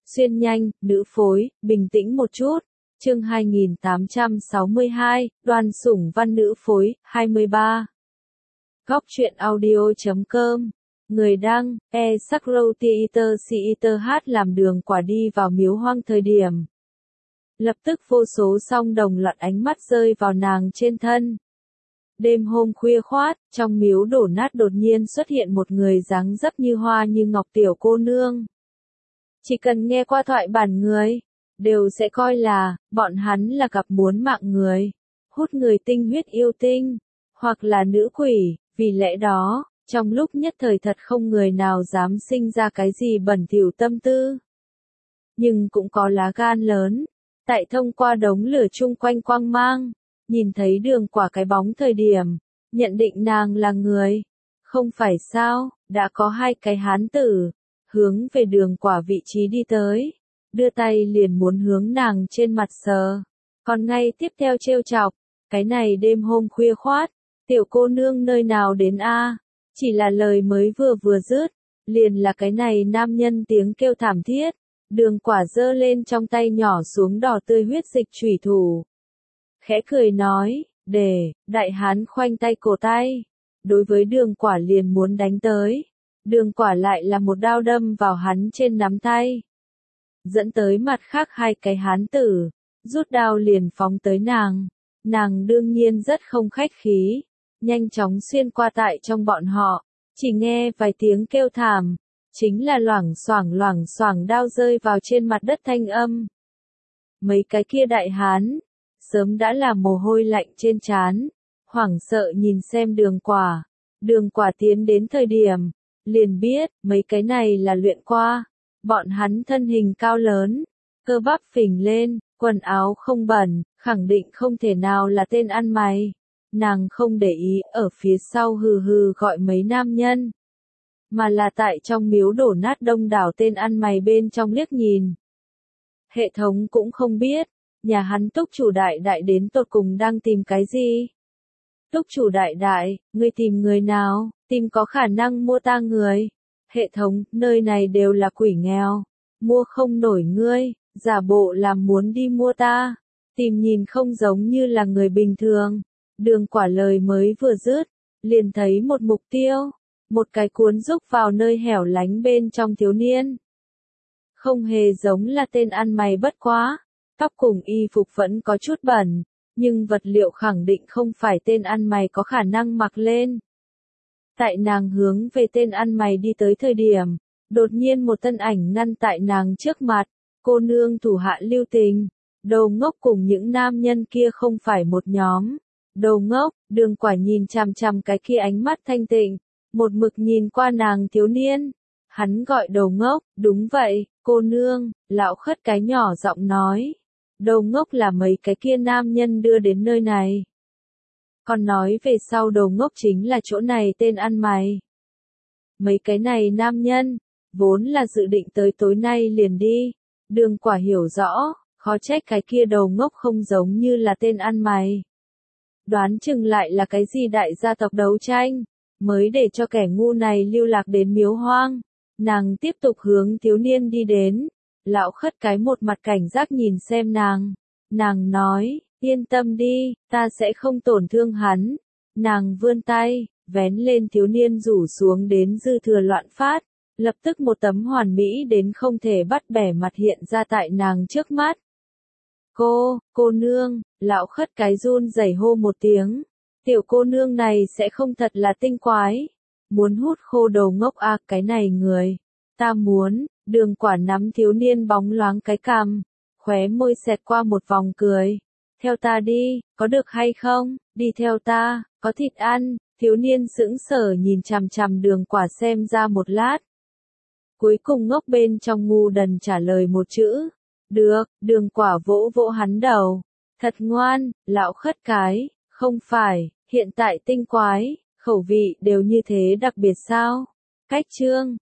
Xuyên nhanh, nữ phối, bình tĩnh một chút. Chương 2862, Đoàn Sủng Văn nữ phối, 23. Góc truyện audio.com. Người đăng, Sakrotiiter hát làm đường quả đi vào miếu hoang thời điểm. Lập tức vô số song đồng loạt ánh mắt rơi vào nàng trên thân. Đêm hôm khuya khoát, trong miếu đổ nát đột nhiên xuất hiện một người dáng dấp như hoa như ngọc tiểu cô nương. Chỉ cần nghe qua thoại bản người, đều sẽ coi là, bọn hắn là cặp muốn mạng người, hút người tinh huyết yêu tinh, hoặc là nữ quỷ, vì lẽ đó, trong lúc nhất thời thật không người nào dám sinh ra cái gì bẩn thỉu tâm tư. Nhưng cũng có lá gan lớn, tại thông qua đống lửa chung quanh quang mang, nhìn thấy đường quả cái bóng thời điểm, nhận định nàng là người. Không phải sao, đã có hai cái hán tử, hướng về đường quả vị trí đi tới, đưa tay liền muốn hướng nàng trên mặt sờ. Còn ngay tiếp theo trêu chọc, cái này đêm hôm khuya khoát, tiểu cô nương nơi nào đến a? Chỉ là lời mới vừa dứt, liền là cái này nam nhân tiếng kêu thảm thiết, đường quả giơ lên trong tay nhỏ xuống đỏ tươi huyết dịch chủy thủ. Khẽ cười nói, để, đại hán khoanh tay cổ tay, đối với đường quả liền muốn đánh tới, đường quả lại là một đao đâm vào hắn trên nắm tay. Dẫn tới mặt khác hai cái hán tử, rút đao liền phóng tới nàng đương nhiên rất không khách khí, nhanh chóng xuyên qua tại trong bọn họ, chỉ nghe vài tiếng kêu thảm, chính là loảng xoảng đao rơi vào trên mặt đất thanh âm. Mấy cái kia đại hán, sớm đã là mồ hôi lạnh trên trán, hoảng sợ nhìn xem đường quả tiến đến thời điểm, liền biết, mấy cái này là luyện qua, bọn hắn thân hình cao lớn, cơ bắp phình lên, quần áo không bẩn, khẳng định không thể nào là tên ăn mày. Nàng không để ý ở phía sau hừ hừ gọi mấy nam nhân, mà là tại trong miếu đổ nát đông đảo tên ăn mày bên trong liếc nhìn. Hệ thống cũng không biết, nhà hắn túc chủ đại đến tột cùng đang tìm cái gì. Túc chủ đại, ngươi tìm người nào, tìm có khả năng mua ta người. Hệ thống, nơi này đều là quỷ nghèo, mua không nổi ngươi, giả bộ làm muốn đi mua ta, tìm nhìn không giống như là người bình thường. Đường quả lời mới vừa dứt, liền thấy một mục tiêu, một cái cuốn rúc vào nơi hẻo lánh bên trong thiếu niên. Không hề giống là tên ăn mày bất quá, tóc cùng y phục vẫn có chút bẩn, nhưng vật liệu khẳng định không phải tên ăn mày có khả năng mặc lên. Tại nàng hướng về tên ăn mày đi tới thời điểm, đột nhiên một thân ảnh ngăn tại nàng trước mặt, cô nương thủ hạ lưu tình, đầu ngốc cùng những nam nhân kia không phải một nhóm. Đầu ngốc, đường quả nhìn chằm chằm cái kia ánh mắt thanh tịnh, một mực nhìn qua nàng thiếu niên. Hắn gọi đầu ngốc, đúng vậy, cô nương, lão khất cái nhỏ giọng nói. Đầu ngốc là mấy cái kia nam nhân đưa đến nơi này. Còn nói về sau đầu ngốc chính là chỗ này tên ăn mày. Mấy cái này nam nhân, vốn là dự định tới tối nay liền đi. Đường quả hiểu rõ, khó trách cái kia đầu ngốc không giống như là tên ăn mày. Đoán chừng lại là cái gì đại gia tộc đấu tranh, mới để cho kẻ ngu này lưu lạc đến miếu hoang. Nàng tiếp tục hướng thiếu niên đi đến, lão khất cái một mặt cảnh giác nhìn xem nàng nói, yên tâm đi, ta sẽ không tổn thương hắn. Nàng vươn tay, vén lên thiếu niên rủ xuống đến dư thừa loạn phát, lập tức một tấm hoàn mỹ đến không thể bắt bẻ mặt hiện ra tại nàng trước mắt. Cô nương, lão khất cái run rẩy hô một tiếng, tiểu cô nương này sẽ không thật là tinh quái, muốn hút khô đầu ngốc à cái này người, ta muốn, đường quả nắm thiếu niên bóng loáng cái cằm, khóe môi xẹt qua một vòng cười, theo ta đi, có được hay không, đi theo ta, có thịt ăn, thiếu niên sững sờ nhìn chằm chằm đường quả xem ra một lát. Cuối cùng ngốc bên trong ngu đần trả lời một chữ. Được, đường quả vỗ vỗ hắn đầu. Thật ngoan, lão khất cái, không phải, hiện tại tinh quái, khẩu vị đều như thế đặc biệt sao? Cách chương,